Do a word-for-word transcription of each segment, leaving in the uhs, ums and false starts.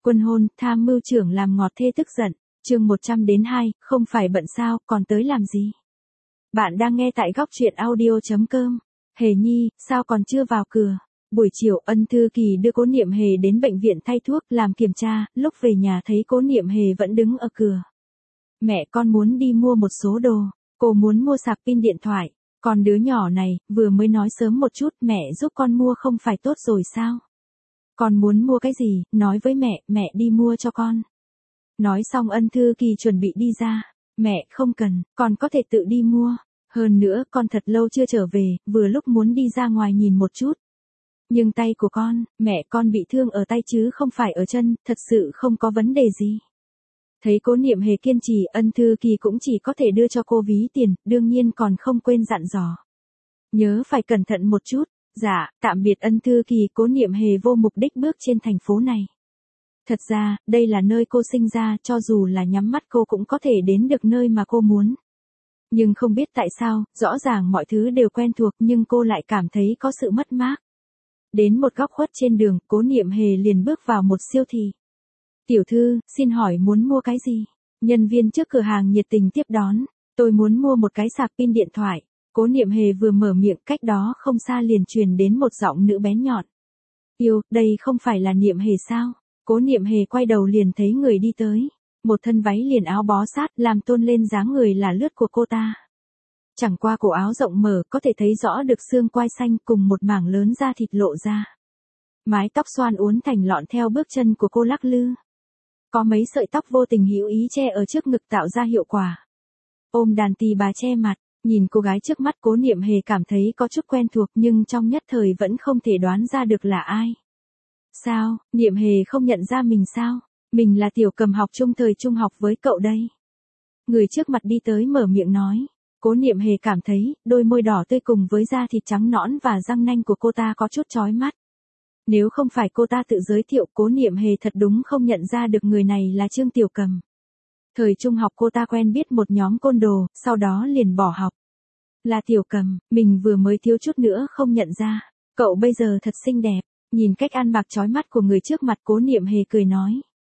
Quân hôn, tham mưu trưởng làm ngọt thê tức giận, chương một trăm đến hai, không phải bận sao, còn tới làm gì? Bạn đang nghe tại góc truyện audio.com. Hề Nhi, sao còn chưa vào cửa? Buổi chiều, Ân Thư Kỳ đưa Cố Niệm Hề đến bệnh viện thay thuốc, làm kiểm tra, lúc về nhà thấy Cố Niệm Hề vẫn đứng ở cửa. Mẹ con muốn đi mua một số đồ, cô muốn mua sạc pin điện thoại, còn đứa nhỏ này, vừa mới nói sớm một chút, mẹ giúp con mua không phải tốt rồi sao? Con muốn mua cái gì, nói với mẹ, mẹ đi mua cho con. Nói xong Ân Thư Kỳ chuẩn bị đi ra, mẹ không cần, con có thể tự đi mua, hơn nữa con thật lâu chưa trở về, vừa lúc muốn đi ra ngoài nhìn một chút. Nhưng tay của con, mẹ con bị thương ở tay chứ không phải ở chân, thật sự không có vấn đề gì. Thấy Cố Niệm Hề kiên trì, Ân Thư Kỳ cũng chỉ có thể đưa cho cô ví tiền, đương nhiên còn không quên dặn dò. Nhớ phải cẩn thận một chút. Dạ, tạm biệt Ân Thư Kỳ. Cố Niệm Hề vô mục đích bước trên thành phố này. Thật ra, đây là nơi cô sinh ra, cho dù là nhắm mắt cô cũng có thể đến được nơi mà cô muốn. Nhưng không biết tại sao, rõ ràng mọi thứ đều quen thuộc nhưng cô lại cảm thấy có sự mất mát. Đến một góc khuất trên đường, Cố Niệm Hề liền bước vào một siêu thị. Tiểu thư, xin hỏi muốn mua cái gì? Nhân viên trước cửa hàng nhiệt tình tiếp đón. Tôi muốn mua một cái sạc pin điện thoại. Cố Niệm Hề vừa mở miệng, cách đó không xa liền truyền đến một giọng nữ bén nhọn. Yêu, đây không phải là Niệm Hề sao? Cố Niệm Hề quay đầu liền thấy người đi tới. Một thân váy liền áo bó sát, làm tôn lên dáng người là lướt của cô ta. Chẳng qua cổ áo rộng mở, có thể thấy rõ được xương quai xanh cùng một mảng lớn da thịt lộ ra. Mái tóc xoăn uốn thành lọn theo bước chân của cô lắc lư. Có mấy sợi tóc vô tình hữu ý che ở trước ngực tạo ra hiệu quả. Ôm đàn tỳ bà che mặt. Nhìn cô gái trước mắt, Cố Niệm Hề cảm thấy có chút quen thuộc nhưng trong nhất thời vẫn không thể đoán ra được là ai. Sao, Niệm Hề không nhận ra mình sao? Mình là Tiểu Cầm học chung thời trung học với cậu đây. Người trước mặt đi tới mở miệng nói. Cố Niệm Hề cảm thấy, đôi môi đỏ tươi cùng với da thịt trắng nõn và răng nanh của cô ta có chút chói mắt. Nếu không phải cô ta tự giới thiệu, Cố Niệm Hề thật đúng không nhận ra được người này là Trương Tiểu Cầm. Thời trung học cô ta quen biết một nhóm côn đồ, sau đó liền bỏ học. Là Tiểu Cầm, mình vừa mới thiếu chút nữa không nhận ra. Cậu bây giờ thật xinh đẹp. Nhìn cách ăn mặc chói mắt của người trước mặt, Cố Niệm Hề cười nói.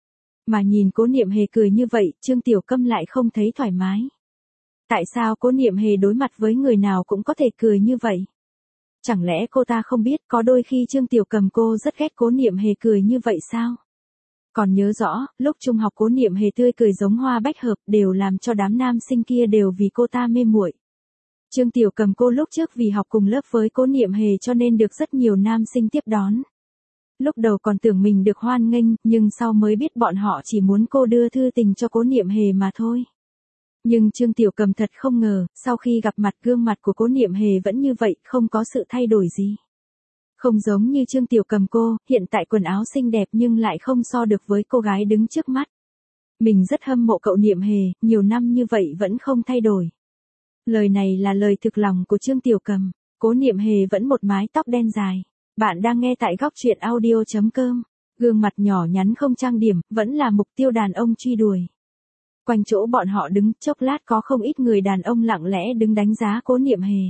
Mà nhìn Cố Niệm Hề cười như vậy, Trương Tiểu Cầm lại không thấy thoải mái. Tại sao Cố Niệm Hề đối mặt với người nào cũng có thể cười như vậy? Chẳng lẽ cô ta không biết có đôi khi Trương Tiểu Cầm cô rất ghét Cố Niệm Hề cười như vậy sao? Còn nhớ rõ, lúc trung học Cố Niệm Hề tươi cười giống hoa bách hợp, đều làm cho đám nam sinh kia đều vì cô ta mê muội. Trương Tiểu Cầm cô lúc trước vì học cùng lớp với Cố Niệm Hề cho nên được rất nhiều nam sinh tiếp đón. Lúc đầu còn tưởng mình được hoan nghênh, nhưng sau mới biết bọn họ chỉ muốn cô đưa thư tình cho Cố Niệm Hề mà thôi. Nhưng Trương Tiểu Cầm thật không ngờ, sau khi gặp mặt gương mặt của Cố Niệm Hề vẫn như vậy, không có sự thay đổi gì. Không giống như Trương Tiểu Cầm cô, hiện tại quần áo xinh đẹp nhưng lại không so được với cô gái đứng trước mắt. Mình rất hâm mộ cậu Niệm Hề, nhiều năm như vậy vẫn không thay đổi. Lời này là lời thực lòng của Trương Tiểu Cầm. Cố Niệm Hề vẫn một mái tóc đen dài. Bạn đang nghe tại góc truyện audio.com. Gương mặt nhỏ nhắn không trang điểm, vẫn là mục tiêu đàn ông truy đuổi. Quanh chỗ bọn họ đứng, chốc lát có không ít người đàn ông lặng lẽ đứng đánh giá Cố Niệm Hề.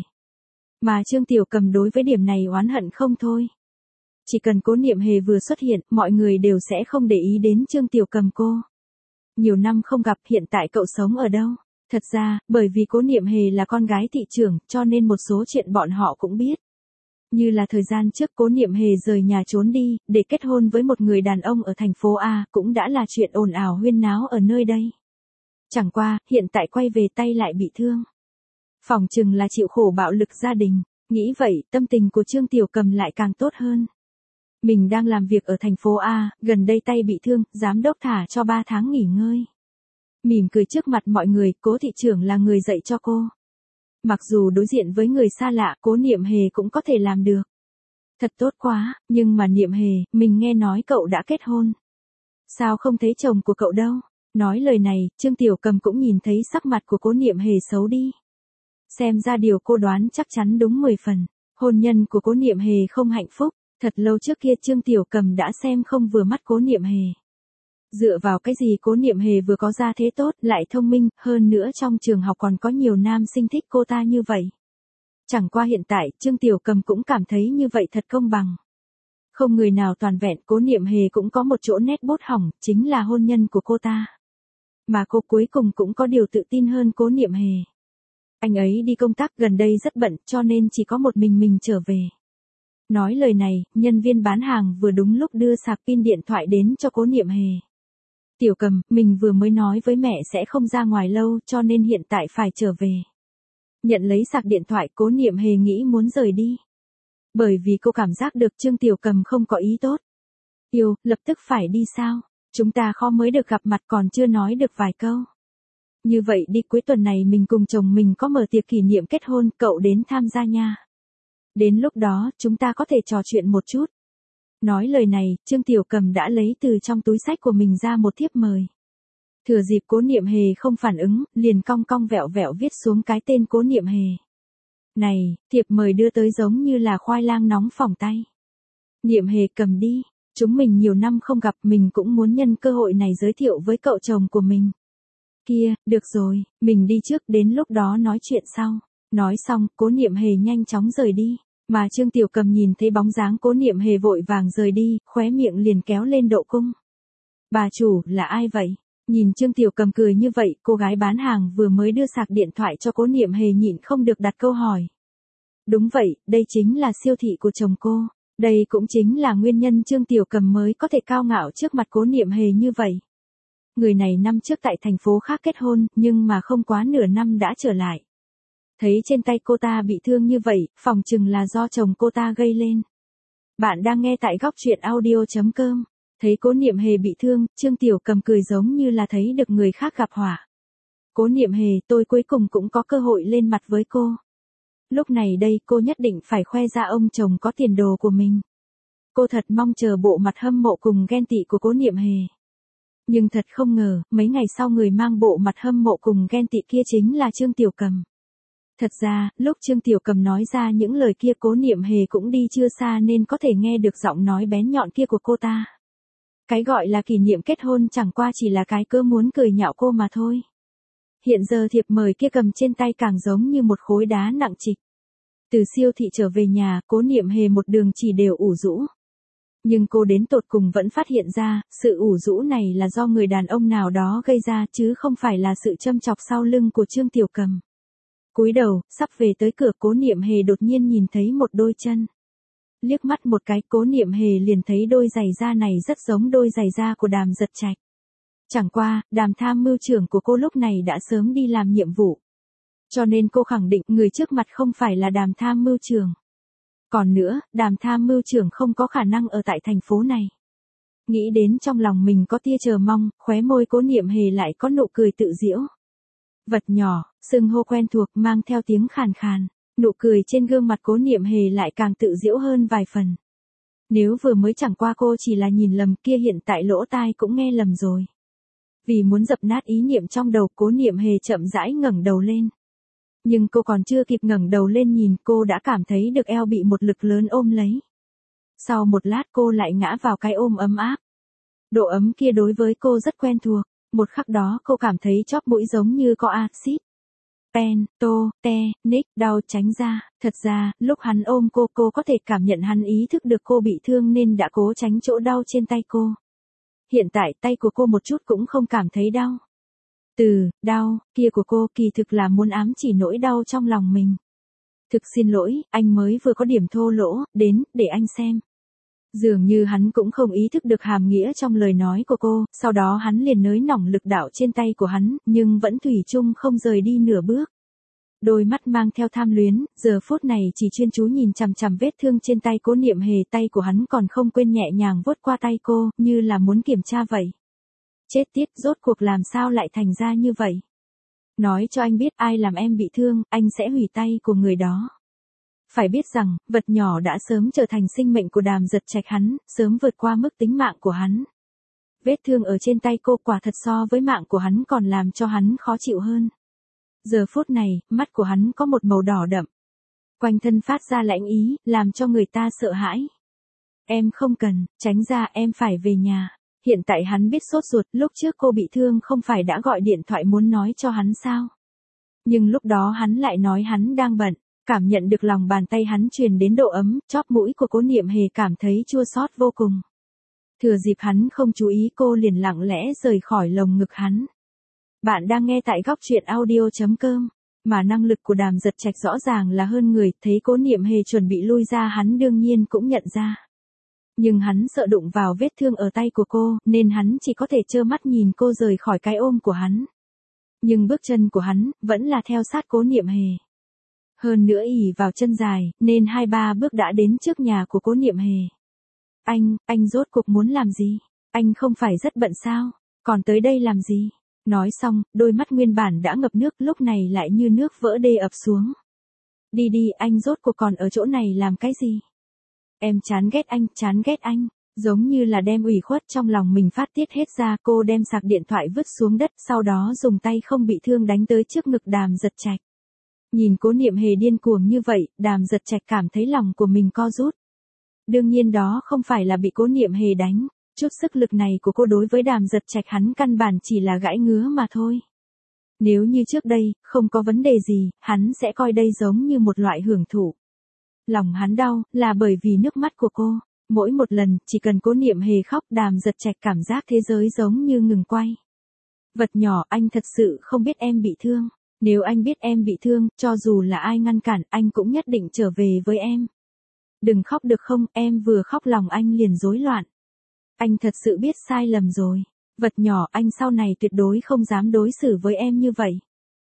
Mà Trương Tiểu Cầm đối với điểm này oán hận không thôi. Chỉ cần Cố Niệm Hề vừa xuất hiện, mọi người đều sẽ không để ý đến Trương Tiểu Cầm cô. Nhiều năm không gặp, hiện tại cậu sống ở đâu? Thật ra, bởi vì Cố Niệm Hề là con gái thị trưởng, cho nên một số chuyện bọn họ cũng biết. Như là thời gian trước Cố Niệm Hề rời nhà trốn đi, để kết hôn với một người đàn ông ở thành phố A, cũng đã là chuyện ồn ào huyên náo ở nơi đây. Chẳng qua, hiện tại quay về tay lại bị thương. Phỏng chừng là chịu khổ bạo lực gia đình. Nghĩ vậy, tâm tình của Trương Tiểu Cầm lại càng tốt hơn. Mình đang làm việc ở thành phố A, gần đây tay bị thương, giám đốc thả cho ba tháng nghỉ ngơi. Mỉm cười trước mặt mọi người, Cố thị trưởng là người dạy cho cô. Mặc dù đối diện với người xa lạ, Cố Niệm Hề cũng có thể làm được. Thật tốt quá, nhưng mà Niệm Hề, mình nghe nói cậu đã kết hôn. Sao không thấy chồng của cậu đâu? Nói lời này, Trương Tiểu Cầm cũng nhìn thấy sắc mặt của Cố Niệm Hề xấu đi. Xem ra điều cô đoán chắc chắn đúng mười phần. Hôn nhân của Cố Niệm Hề không hạnh phúc. Thật lâu trước kia Trương Tiểu Cầm đã xem không vừa mắt Cố Niệm Hề. Dựa vào cái gì Cố Niệm Hề vừa có gia thế tốt, lại thông minh, hơn nữa trong trường học còn có nhiều nam sinh thích cô ta như vậy. Chẳng qua hiện tại, Trương Tiểu Cầm cũng cảm thấy như vậy thật công bằng. Không người nào toàn vẹn, Cố Niệm Hề cũng có một chỗ nét bút hỏng, chính là hôn nhân của cô ta. Mà cô cuối cùng cũng có điều tự tin hơn Cố Niệm Hề. Anh ấy đi công tác gần đây rất bận, cho nên chỉ có một mình mình trở về. Nói lời này, nhân viên bán hàng vừa đúng lúc đưa sạc pin điện thoại đến cho Cố Niệm Hề. Tiểu Cầm, mình vừa mới nói với mẹ sẽ không ra ngoài lâu, cho nên hiện tại phải trở về. Nhận lấy sạc điện thoại, Cố Niệm Hề nghĩ muốn rời đi. Bởi vì cô cảm giác được Trương Tiểu Cầm không có ý tốt. Yêu, lập tức phải đi sao? Chúng ta khó mới được gặp mặt còn chưa nói được vài câu. Như vậy đi, cuối tuần này mình cùng chồng mình có mở tiệc kỷ niệm kết hôn, cậu đến tham gia nha. Đến lúc đó, chúng ta có thể trò chuyện một chút. Nói lời này, Trương Tiểu Cầm đã lấy từ trong túi xách của mình ra một thiếp mời. Thừa dịp Cố Niệm Hề không phản ứng, liền cong cong vẹo vẹo viết xuống cái tên Cố Niệm Hề. Này, thiệp mời đưa tới giống như là khoai lang nóng phỏng tay. Niệm Hề cầm đi, chúng mình nhiều năm không gặp, mình cũng muốn nhân cơ hội này giới thiệu với cậu chồng của mình. Kia, được rồi, mình đi trước, đến lúc đó nói chuyện sau. Nói xong, Cố Niệm Hề nhanh chóng rời đi, mà Trương Tiểu Cầm nhìn thấy bóng dáng Cố Niệm Hề vội vàng rời đi, khóe miệng liền kéo lên độ cung. Bà chủ, là ai vậy? Nhìn Trương Tiểu Cầm cười như vậy, cô gái bán hàng vừa mới đưa sạc điện thoại cho Cố Niệm Hề nhịn không được đặt câu hỏi. Đúng vậy, đây chính là siêu thị của chồng cô. Đây cũng chính là nguyên nhân Trương Tiểu Cầm mới có thể cao ngạo trước mặt Cố Niệm Hề như vậy. Người này năm trước tại thành phố khác kết hôn, nhưng mà không quá nửa năm đã trở lại. Thấy trên tay cô ta bị thương như vậy, phòng chừng là do chồng cô ta gây lên. Bạn đang nghe tại góc truyện audio chấm com. Thấy Cố Niệm Hề bị thương, Trương Tiểu Cầm cười giống như là thấy được người khác gặp họa. Cố Niệm Hề, tôi cuối cùng cũng có cơ hội lên mặt với cô. Lúc này đây, cô nhất định phải khoe ra ông chồng có tiền đồ của mình. Cô thật mong chờ bộ mặt hâm mộ cùng ghen tị của Cố Niệm Hề. Nhưng thật không ngờ, mấy ngày sau người mang bộ mặt hâm mộ cùng ghen tị kia chính là Trương Tiểu Cầm. Thật ra, lúc Trương Tiểu Cầm nói ra những lời kia, Cố Niệm Hề cũng đi chưa xa nên có thể nghe được giọng nói bén nhọn kia của cô ta. Cái gọi là kỷ niệm kết hôn chẳng qua chỉ là cái cớ muốn cười nhạo cô mà thôi. Hiện giờ thiệp mời kia cầm trên tay càng giống như một khối đá nặng trịch. Từ siêu thị trở về nhà, Cố Niệm Hề một đường chỉ đều ủ rũ. Nhưng cô đến tột cùng vẫn phát hiện ra, sự ủ rũ này là do người đàn ông nào đó gây ra chứ không phải là sự châm chọc sau lưng của Trương Tiểu Cầm. Cúi đầu, sắp về tới cửa, Cố Niệm Hề đột nhiên nhìn thấy một đôi chân. Liếc mắt một cái, Cố Niệm Hề liền thấy đôi giày da này rất giống đôi giày da của Đàm Giật Trạch. Chẳng qua, Đàm tham mưu trưởng của cô lúc này đã sớm đi làm nhiệm vụ. Cho nên cô khẳng định người trước mặt không phải là Đàm tham mưu trưởng. Còn nữa, Đàm tham mưu trưởng không có khả năng ở tại thành phố này. Nghĩ đến trong lòng mình có tia chờ mong, khóe môi Cố Niệm Hề lại có nụ cười tự giễu. Vật nhỏ, xưng hô quen thuộc mang theo tiếng khàn khàn, nụ cười trên gương mặt Cố Niệm Hề lại càng tự giễu hơn vài phần. Nếu vừa mới chẳng qua cô chỉ là nhìn lầm, kia hiện tại lỗ tai cũng nghe lầm rồi. Vì muốn dập nát ý niệm trong đầu, Cố Niệm Hề chậm rãi ngẩng đầu lên. Nhưng cô còn chưa kịp ngẩng đầu lên nhìn, cô đã cảm thấy được eo bị một lực lớn ôm lấy. Sau một lát cô lại ngã vào cái ôm ấm áp. Độ ấm kia đối với cô rất quen thuộc. Một khắc đó cô cảm thấy chóp mũi giống như có axit. Pen, tô, te, nick, đau tránh ra. Thật ra, lúc hắn ôm cô, cô có thể cảm nhận hắn ý thức được cô bị thương nên đã cố tránh chỗ đau trên tay cô. Hiện tại tay của cô một chút cũng không cảm thấy đau. Từ, đau, kia của cô kỳ thực là muốn ám chỉ nỗi đau trong lòng mình. Thực xin lỗi, anh mới vừa có điểm thô lỗ, đến, để anh xem. Dường như hắn cũng không ý thức được hàm nghĩa trong lời nói của cô, sau đó hắn liền nới lỏng lực đạo trên tay của hắn, nhưng vẫn thủy chung không rời đi nửa bước. Đôi mắt mang theo tham luyến, giờ phút này chỉ chuyên chú nhìn chằm chằm vết thương trên tay Cố Niệm Hề, tay của hắn còn không quên nhẹ nhàng vuốt qua tay cô, như là muốn kiểm tra vậy. Chết tiết, rốt cuộc làm sao lại thành ra như vậy? Nói cho anh biết ai làm em bị thương, anh sẽ hủy tay của người đó. Phải biết rằng, vật nhỏ đã sớm trở thành sinh mệnh của Đàm Giật Trạch hắn, sớm vượt qua mức tính mạng của hắn. Vết thương ở trên tay cô quả thật so với mạng của hắn còn làm cho hắn khó chịu hơn. Giờ phút này, mắt của hắn có một màu đỏ đậm. Quanh thân phát ra lãnh ý, làm cho người ta sợ hãi. Em không cần, tránh ra, em phải về nhà. Hiện tại hắn biết sốt ruột, lúc trước cô bị thương không phải đã gọi điện thoại muốn nói cho hắn sao? Nhưng lúc đó hắn lại nói hắn đang bận. Cảm nhận được lòng bàn tay hắn truyền đến độ ấm, chóp mũi của Cố Niệm Hề cảm thấy chua xót vô cùng. Thừa dịp hắn không chú ý cô liền lặng lẽ rời khỏi lồng ngực hắn. Bạn đang nghe tại góc truyện audio.com. Mà năng lực của Đàm Giật Trạch rõ ràng là hơn người, thấy Cố Niệm Hề chuẩn bị lui ra hắn đương nhiên cũng nhận ra. Nhưng hắn sợ đụng vào vết thương ở tay của cô, nên hắn chỉ có thể trơ mắt nhìn cô rời khỏi cái ôm của hắn. Nhưng bước chân của hắn, vẫn là theo sát Cố Niệm Hề. Hơn nữa ỉ vào chân dài, nên hai ba bước đã đến trước nhà của Cố Niệm Hề. Anh, anh rốt cuộc muốn làm gì? Anh không phải rất bận sao? Còn tới đây làm gì? Nói xong, đôi mắt nguyên bản đã ngập nước lúc này lại như nước vỡ đê ập xuống. Đi đi, anh rốt cuộc còn ở chỗ này làm cái gì? Em chán ghét anh, chán ghét anh. Giống như là đem ủy khuất trong lòng mình phát tiết hết ra, cô đem sạc điện thoại vứt xuống đất, sau đó dùng tay không bị thương đánh tới trước ngực Đàm Giật Trạch. Nhìn Cố Niệm Hề điên cuồng như vậy, Đàm Giật Trạch cảm thấy lòng của mình co rút. Đương nhiên đó không phải là bị Cố Niệm Hề đánh, chút sức lực này của cô đối với Đàm Giật Trạch hắn căn bản chỉ là gãi ngứa mà thôi. Nếu như trước đây, không có vấn đề gì, hắn sẽ coi đây giống như một loại hưởng thụ. Lòng hắn đau, là bởi vì nước mắt của cô. Mỗi một lần, chỉ cần Cố Niệm Hề khóc, Đàm Giật Trạch cảm giác thế giới giống như ngừng quay. Vật nhỏ, anh thật sự không biết em bị thương. Nếu anh biết em bị thương, cho dù là ai ngăn cản, anh cũng nhất định trở về với em. Đừng khóc được không, em vừa khóc lòng anh liền rối loạn. Anh thật sự biết sai lầm rồi. Vật nhỏ, anh sau này tuyệt đối không dám đối xử với em như vậy.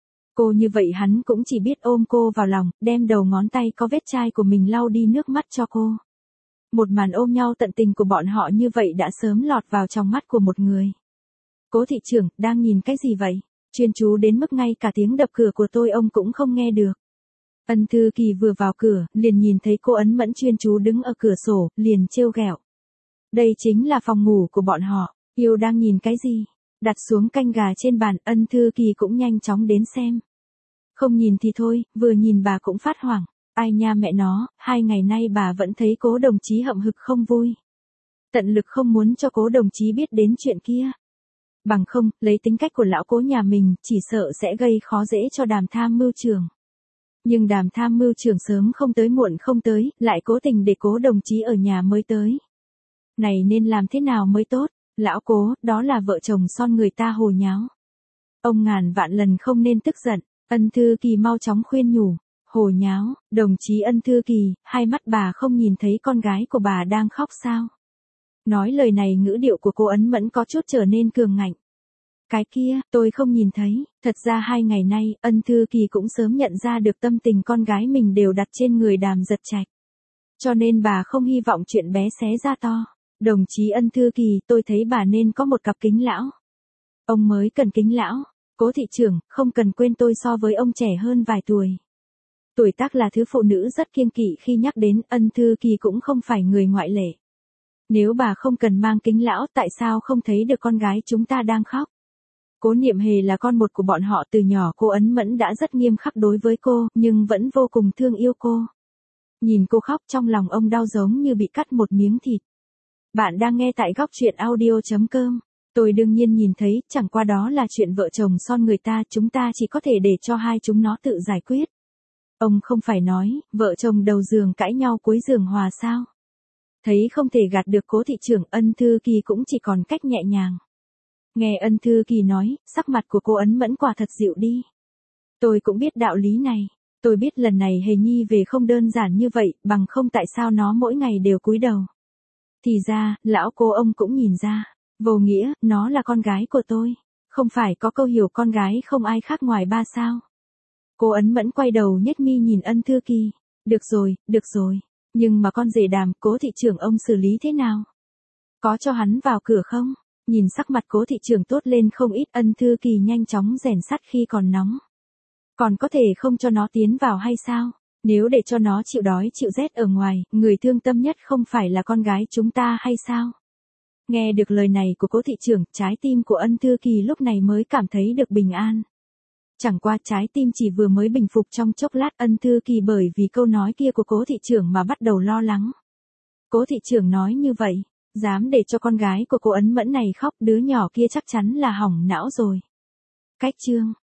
Cô như vậy hắn cũng chỉ biết ôm cô vào lòng, đem đầu ngón tay có vết chai của mình lau đi nước mắt cho cô. Một màn ôm nhau tận tình của bọn họ như vậy đã sớm lọt vào trong mắt của một người. Cố thị trưởng, đang nhìn cái gì vậy? Chuyên chú đến mức ngay cả tiếng đập cửa của tôi ông cũng không nghe được. Ân Thư Kỳ vừa vào cửa, liền nhìn thấy cô Ấn Mẫn chuyên chú đứng ở cửa sổ, liền trêu ghẹo. Đây chính là phòng ngủ của bọn họ, yêu đang nhìn cái gì? Đặt xuống canh gà trên bàn, Ân Thư Kỳ cũng nhanh chóng đến xem. Không nhìn thì thôi, vừa nhìn bà cũng phát hoảng. Ai nha mẹ nó, hai ngày nay bà vẫn thấy Cố đồng chí hậm hực không vui. Tận lực không muốn cho Cố đồng chí biết đến chuyện kia. Bằng không, lấy tính cách của lão Cố nhà mình, chỉ sợ sẽ gây khó dễ cho Đàm tham mưu trưởng. Nhưng Đàm tham mưu trưởng sớm không tới muộn không tới, lại cố tình để Cố đồng chí ở nhà mới tới. Này nên làm thế nào mới tốt? Lão Cố, đó là vợ chồng son người ta hồ nháo. Ông ngàn vạn lần không nên tức giận, Ân Thư Kỳ mau chóng khuyên nhủ. Hồ nháo, đồng chí Ân Thư Kỳ, hai mắt bà không nhìn thấy con gái của bà đang khóc sao? Nói lời này ngữ điệu của cô Ấn Mẫn có chút trở nên cường ngạnh. Cái kia, tôi không nhìn thấy, thật ra hai ngày nay, Ân Thư Kỳ cũng sớm nhận ra được tâm tình con gái mình đều đặt trên người Đàm Giật Trạch. Cho nên bà không hy vọng chuyện bé xé ra to. Đồng chí Ân Thư Kỳ, tôi thấy bà nên có một cặp kính lão. Ông mới cần kính lão. Cố thị trưởng, không cần quên tôi so với ông trẻ hơn vài tuổi. Tuổi tác là thứ phụ nữ rất kiêng kỵ khi nhắc đến, Ân Thư Kỳ cũng không phải người ngoại lệ. Nếu bà không cần mang kính lão, tại sao không thấy được con gái chúng ta đang khóc? Cố Niệm Hề là con một của bọn họ, từ nhỏ cô Ấn Mẫn đã rất nghiêm khắc đối với cô, nhưng vẫn vô cùng thương yêu cô. Nhìn cô khóc trong lòng ông đau giống như bị cắt một miếng thịt. Bạn đang nghe tại góc truyện audio.com. Tôi đương nhiên nhìn thấy, chẳng qua đó là chuyện vợ chồng son người ta, chúng ta chỉ có thể để cho hai chúng nó tự giải quyết. Ông không phải nói, vợ chồng đầu giường cãi nhau cuối giường hòa sao? Thấy không thể gạt được Cố thị trưởng, Ân Thư Kỳ cũng chỉ còn cách nhẹ nhàng. Nghe Ân Thư Kỳ nói, sắc mặt của cô Ấn Mẫn quả thật dịu đi. Tôi cũng biết đạo lý này. Tôi biết lần này Hề Nhi về không đơn giản như vậy, bằng không tại sao nó mỗi ngày đều cúi đầu. Thì ra, lão Cố ông cũng nhìn ra. Vô nghĩa, nó là con gái của tôi. Không phải có câu hiểu con gái không ai khác ngoài ba sao? Cô Ấn Mẫn quay đầu nhếch mi nhìn Ân Thư Kỳ. Được rồi, được rồi. Nhưng mà con rể Đàm, Cố thị trưởng ông xử lý thế nào? Có cho hắn vào cửa không? Nhìn sắc mặt Cố thị trưởng tốt lên không ít, Ân Thư Kỳ nhanh chóng rèn sắt khi còn nóng. Còn có thể không cho nó tiến vào hay sao? Nếu để cho nó chịu đói chịu rét ở ngoài, người thương tâm nhất không phải là con gái chúng ta hay sao? Nghe được lời này của Cố thị trưởng, trái tim của Ân Thư Kỳ lúc này mới cảm thấy được bình an. Chẳng qua trái tim chỉ vừa mới bình phục trong chốc lát, Ân Thư Kỳ bởi vì câu nói kia của Cố thị trưởng mà bắt đầu lo lắng. Cố thị trưởng nói như vậy, dám để cho con gái của cô Ấn Mẫn này khóc, đứa nhỏ kia chắc chắn là hỏng não rồi. Cách chương